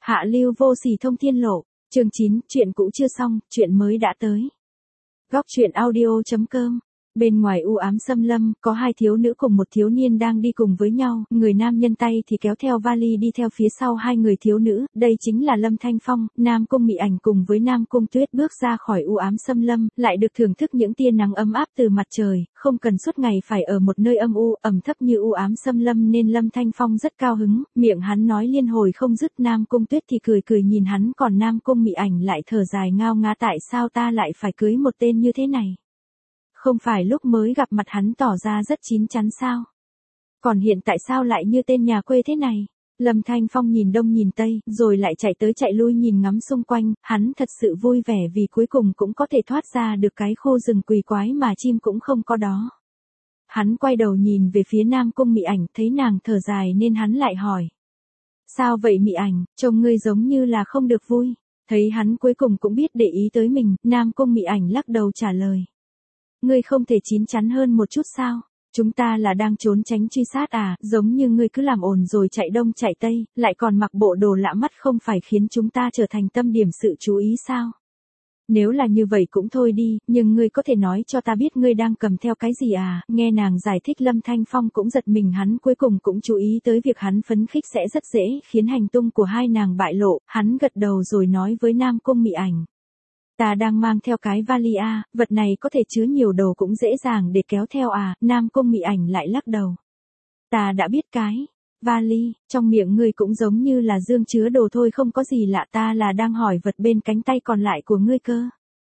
Hạ lưu vô sỉ thông thiên lộ, chương 9, chuyện cũ chưa xong, chuyện mới đã tới. Góc truyện audio.com. Bên ngoài u ám xâm lâm, có hai thiếu nữ cùng một thiếu niên đang đi cùng với nhau, người nam nhân tay thì kéo theo vali đi theo phía sau hai người thiếu nữ, đây chính là Lâm Thanh Phong, Nam Cung Mị Ảnh cùng với Nam Cung Tuyết bước ra khỏi u ám xâm lâm, lại được thưởng thức những tia nắng ấm áp từ mặt trời, không cần suốt ngày phải ở một nơi âm u, ẩm thấp như u ám xâm lâm nên Lâm Thanh Phong rất cao hứng, miệng hắn nói liên hồi không dứt. Nam Cung Tuyết thì cười cười nhìn hắn, còn Nam Cung Mị Ảnh lại thở dài ngao ngã, tại sao ta lại phải cưới một tên như thế này? Không phải lúc mới gặp mặt hắn tỏ ra rất chín chắn sao? Còn hiện tại sao lại như tên nhà quê thế này? Lâm Thanh Phong nhìn đông nhìn tây, rồi lại chạy tới chạy lui nhìn ngắm xung quanh, hắn thật sự vui vẻ vì cuối cùng cũng có thể thoát ra được cái khu rừng quỷ quái mà chim cũng không có đó. Hắn quay đầu nhìn về phía Nam Cung Mị Ảnh, thấy nàng thở dài nên hắn lại hỏi. Sao vậy Mị Ảnh, trông ngươi giống như là không được vui? Thấy hắn cuối cùng cũng biết để ý tới mình, Nam Cung Mị Ảnh lắc đầu trả lời. Ngươi không thể chín chắn hơn một chút sao? Chúng ta là đang trốn tránh truy sát à, giống như ngươi cứ làm ồn rồi chạy đông chạy tây, lại còn mặc bộ đồ lạ mắt, không phải khiến chúng ta trở thành tâm điểm sự chú ý sao? Nếu là như vậy cũng thôi đi, nhưng ngươi có thể nói cho ta biết ngươi đang cầm theo cái gì à? Nghe nàng giải thích Lâm Thanh Phong cũng giật mình, hắn cuối cùng cũng chú ý tới việc hắn phấn khích sẽ rất dễ khiến hành tung của hai nàng bại lộ, hắn gật đầu rồi nói với Nam Cung Mị Ảnh. Ta đang mang theo cái vali à, vật này có thể chứa nhiều đồ cũng dễ dàng để kéo theo à, Nam Cung Mị Ảnh lại lắc đầu. Ta đã biết cái vali, trong miệng ngươi cũng giống như là dương chứa đồ thôi, không có gì lạ, ta là đang hỏi vật bên cánh tay còn lại của ngươi cơ.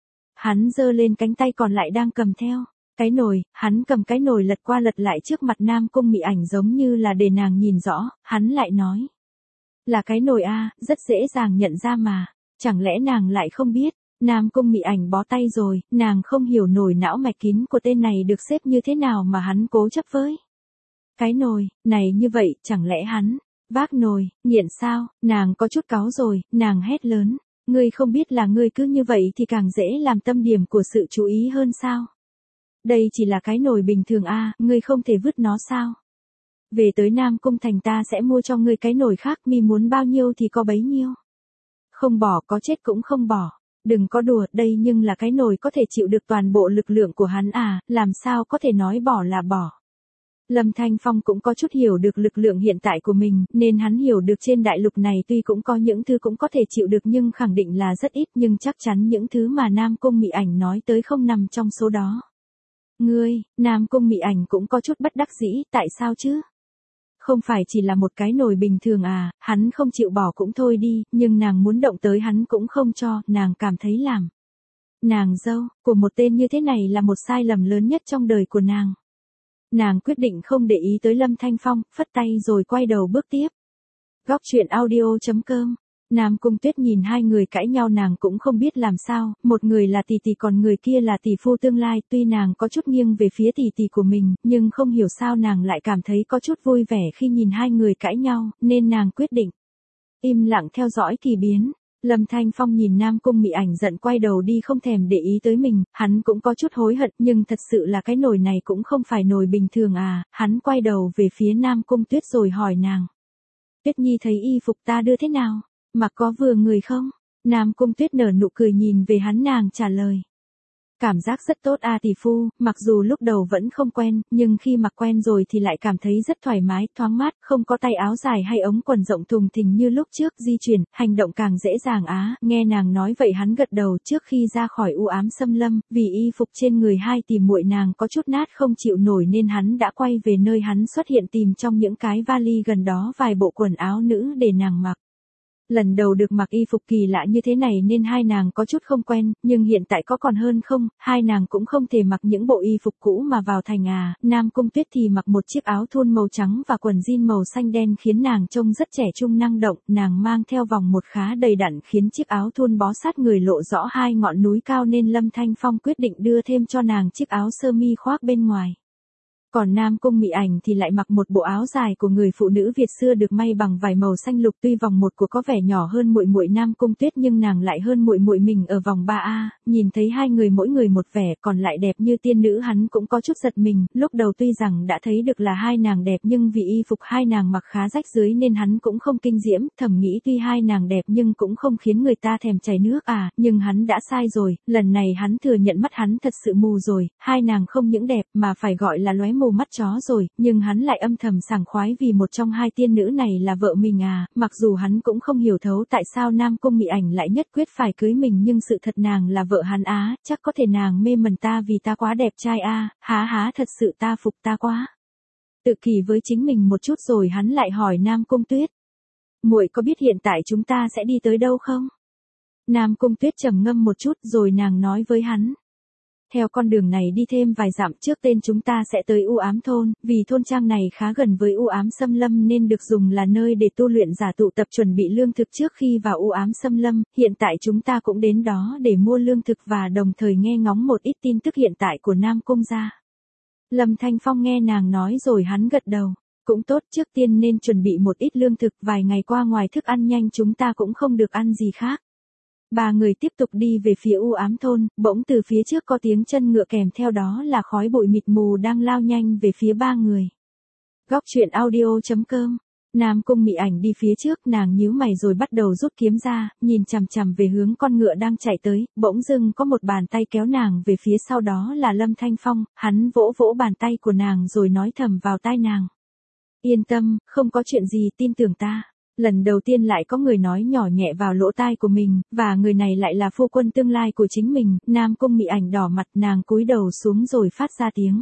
Hắn giơ lên cánh tay còn lại đang cầm theo. Cái nồi, hắn cầm cái nồi lật qua lật lại trước mặt Nam Cung Mị Ảnh giống như là để nàng nhìn rõ, hắn lại nói. Là cái nồi à, rất dễ dàng nhận ra mà, chẳng lẽ nàng lại không biết? Nam Cung Mị Ảnh bó tay rồi, nàng không hiểu nổi não mạch kín của tên này được xếp như thế nào mà hắn cố chấp với. Cái nồi, này như vậy, chẳng lẽ hắn vác nồi, nghiện sao? Nàng có chút cáu rồi, nàng hét lớn. Ngươi không biết là ngươi cứ như vậy thì càng dễ làm tâm điểm của sự chú ý hơn sao? Đây chỉ là cái nồi bình thường à, ngươi không thể vứt nó sao? Về tới Nam Cung Thành ta sẽ mua cho ngươi cái nồi khác, mi muốn bao nhiêu thì có bấy nhiêu. Không bỏ có chết cũng không bỏ. Đừng có đùa, đây nhưng là cái nồi có thể chịu được toàn bộ lực lượng của hắn à, làm sao có thể nói bỏ là bỏ. Lâm Thanh Phong cũng có chút hiểu được lực lượng hiện tại của mình, nên hắn hiểu được trên đại lục này tuy cũng có những thứ cũng có thể chịu được nhưng khẳng định là rất ít, nhưng chắc chắn những thứ mà Nam Cung Mị Ảnh nói tới không nằm trong số đó. Ngươi, Nam Cung Mị Ảnh cũng có chút bất đắc dĩ, tại sao chứ? Không phải chỉ là một cái nồi bình thường à, hắn không chịu bỏ cũng thôi đi, nhưng nàng muốn động tới hắn cũng không cho, nàng cảm thấy làm. Nàng dâu, của một tên như thế này là một sai lầm lớn nhất trong đời của nàng. Nàng quyết định không để ý tới Lâm Thanh Phong, phất tay rồi quay đầu bước tiếp. Góc truyện audio.com. Nam Cung Tuyết nhìn hai người cãi nhau nàng cũng không biết làm sao, một người là tỷ tỷ còn người kia là tỷ phu tương lai, tuy nàng có chút nghiêng về phía tỷ tỷ của mình, nhưng không hiểu sao nàng lại cảm thấy có chút vui vẻ khi nhìn hai người cãi nhau, nên nàng quyết định im lặng theo dõi kỳ biến. Lâm Thanh Phong nhìn Nam Cung Mị Ảnh giận quay đầu đi không thèm để ý tới mình, hắn cũng có chút hối hận, nhưng thật sự là cái nồi này cũng không phải nồi bình thường à, hắn quay đầu về phía Nam Cung Tuyết rồi hỏi nàng. Tuyết Nhi thấy y phục ta đưa thế nào? Mặc có vừa người không? Nam Cung Tuyết nở nụ cười nhìn về hắn, nàng trả lời. Cảm giác rất tốt à tỷ phu, mặc dù lúc đầu vẫn không quen, nhưng khi mặc quen rồi thì lại cảm thấy rất thoải mái, thoáng mát, không có tay áo dài hay ống quần rộng thùng thình như lúc trước, di chuyển, hành động càng dễ dàng á. Nghe nàng nói vậy hắn gật đầu. Trước khi ra khỏi u ám xâm lâm, vì y phục trên người hai tỷ muội nàng có chút nát không chịu nổi nên hắn đã quay về nơi hắn xuất hiện tìm trong những cái vali gần đó vài bộ quần áo nữ để nàng mặc. Lần đầu được mặc y phục kỳ lạ như thế này nên hai nàng có chút không quen, nhưng hiện tại có còn hơn không, hai nàng cũng không thể mặc những bộ y phục cũ mà vào thành à. Nam Cung Tuyết thì mặc một chiếc áo thun màu trắng và quần jean màu xanh đen khiến nàng trông rất trẻ trung năng động, nàng mang theo vòng một khá đầy đặn khiến chiếc áo thun bó sát người lộ rõ hai ngọn núi cao nên Lâm Thanh Phong quyết định đưa thêm cho nàng chiếc áo sơ mi khoác bên ngoài. Còn Nam Cung Mị Ảnh thì lại mặc một bộ áo dài của người phụ nữ Việt xưa được may bằng vải màu xanh lục, tuy vòng 1 của có vẻ nhỏ hơn muội muội Nam Cung Tuyết nhưng nàng lại hơn muội muội mình ở vòng 3A, nhìn thấy hai người mỗi người một vẻ còn lại đẹp như tiên nữ hắn cũng có chút giật mình, lúc đầu tuy rằng đã thấy được là hai nàng đẹp nhưng vì y phục hai nàng mặc khá rách rưới nên hắn cũng không kinh diễm, thầm nghĩ tuy hai nàng đẹp nhưng cũng không khiến người ta thèm chảy nước à, nhưng hắn đã sai rồi, lần này hắn thừa nhận mắt hắn thật sự mù rồi, hai nàng không những đẹp mà phải gọi là lóe mù mắt chó rồi, nhưng hắn lại âm thầm sảng khoái vì một trong hai tiên nữ này là vợ mình à, mặc dù hắn cũng không hiểu thấu tại sao Nam Cung Mị Ảnh lại nhất quyết phải cưới mình nhưng sự thật nàng là vợ hắn á, chắc có thể nàng mê mẩn ta vì ta quá đẹp trai a, há thật sự ta phục ta quá. Tự kỷ với chính mình một chút rồi hắn lại hỏi Nam Cung Tuyết. Muội có biết hiện tại chúng ta sẽ đi tới đâu không? Nam Cung Tuyết trầm ngâm một chút rồi nàng nói với hắn. Theo con đường này đi thêm vài dặm trước tên chúng ta sẽ tới U Ám thôn, vì thôn trang này khá gần với U Ám Xâm Lâm nên được dùng là nơi để tu luyện giả tụ tập chuẩn bị lương thực trước khi vào U Ám Xâm Lâm, hiện tại chúng ta cũng đến đó để mua lương thực và đồng thời nghe ngóng một ít tin tức hiện tại của Nam Cung gia. Lâm Thanh Phong nghe nàng nói rồi hắn gật đầu, cũng tốt, trước tiên nên chuẩn bị một ít lương thực, vài ngày qua ngoài thức ăn nhanh chúng ta cũng không được ăn gì khác. Ba người tiếp tục đi về phía U Ám thôn, bỗng từ phía trước có tiếng chân ngựa kèm theo đó là khói bụi mịt mù đang lao nhanh về phía ba người. Góc truyện audio.com. Nam Cung Mị Ảnh đi phía trước, nàng nhíu mày rồi bắt đầu rút kiếm ra, nhìn chằm chằm về hướng con ngựa đang chạy tới, bỗng dưng có một bàn tay kéo nàng về phía sau đó là Lâm Thanh Phong, hắn vỗ vỗ bàn tay của nàng rồi nói thầm vào tai nàng. Yên tâm, không có chuyện gì, tin tưởng ta. Lần đầu tiên lại có người nói nhỏ nhẹ vào lỗ tai của mình, và người này lại là phu quân tương lai của chính mình, Nam Cung Mị Ảnh đỏ mặt, nàng cúi đầu xuống rồi phát ra tiếng.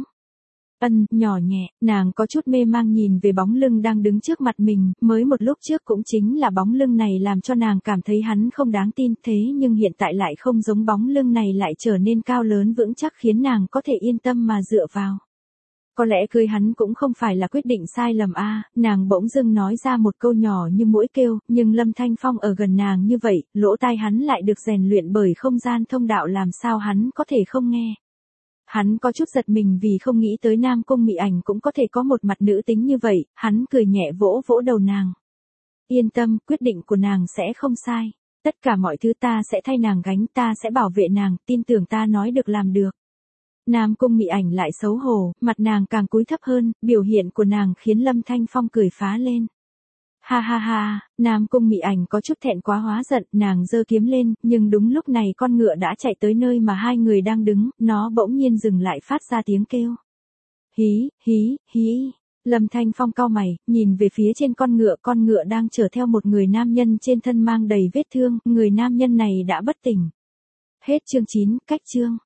Nhỏ nhẹ, nàng có chút mê mang nhìn về bóng lưng đang đứng trước mặt mình, mới một lúc trước cũng chính là bóng lưng này làm cho nàng cảm thấy hắn không đáng tin, thế nhưng hiện tại lại không giống, bóng lưng này lại trở nên cao lớn vững chắc khiến nàng có thể yên tâm mà dựa vào. Có lẽ cưới hắn cũng không phải là quyết định sai lầm a, nàng bỗng dưng nói ra một câu nhỏ như mũi kêu, nhưng Lâm Thanh Phong ở gần nàng như vậy, lỗ tai hắn lại được rèn luyện bởi không gian thông đạo làm sao hắn có thể không nghe. Hắn có chút giật mình vì không nghĩ tới Nam Cung Mị Ảnh cũng có thể có một mặt nữ tính như vậy, hắn cười nhẹ vỗ vỗ đầu nàng. Yên tâm, quyết định của nàng sẽ không sai. Tất cả mọi thứ ta sẽ thay nàng gánh, ta sẽ bảo vệ nàng, tin tưởng ta nói được làm được. Nam Cung Mị Ảnh lại xấu hổ, mặt nàng càng cúi thấp hơn, biểu hiện của nàng khiến Lâm Thanh Phong cười phá lên. Ha ha ha, Nam Cung Mị Ảnh có chút thẹn quá hóa giận, nàng giơ kiếm lên, nhưng đúng lúc này con ngựa đã chạy tới nơi mà hai người đang đứng, nó bỗng nhiên dừng lại phát ra tiếng kêu. Hí, hí, hí. Lâm Thanh Phong cau mày, nhìn về phía trên con ngựa đang chở theo một người nam nhân trên thân mang đầy vết thương, người nam nhân này đã bất tỉnh. Hết chương 9, cách chương.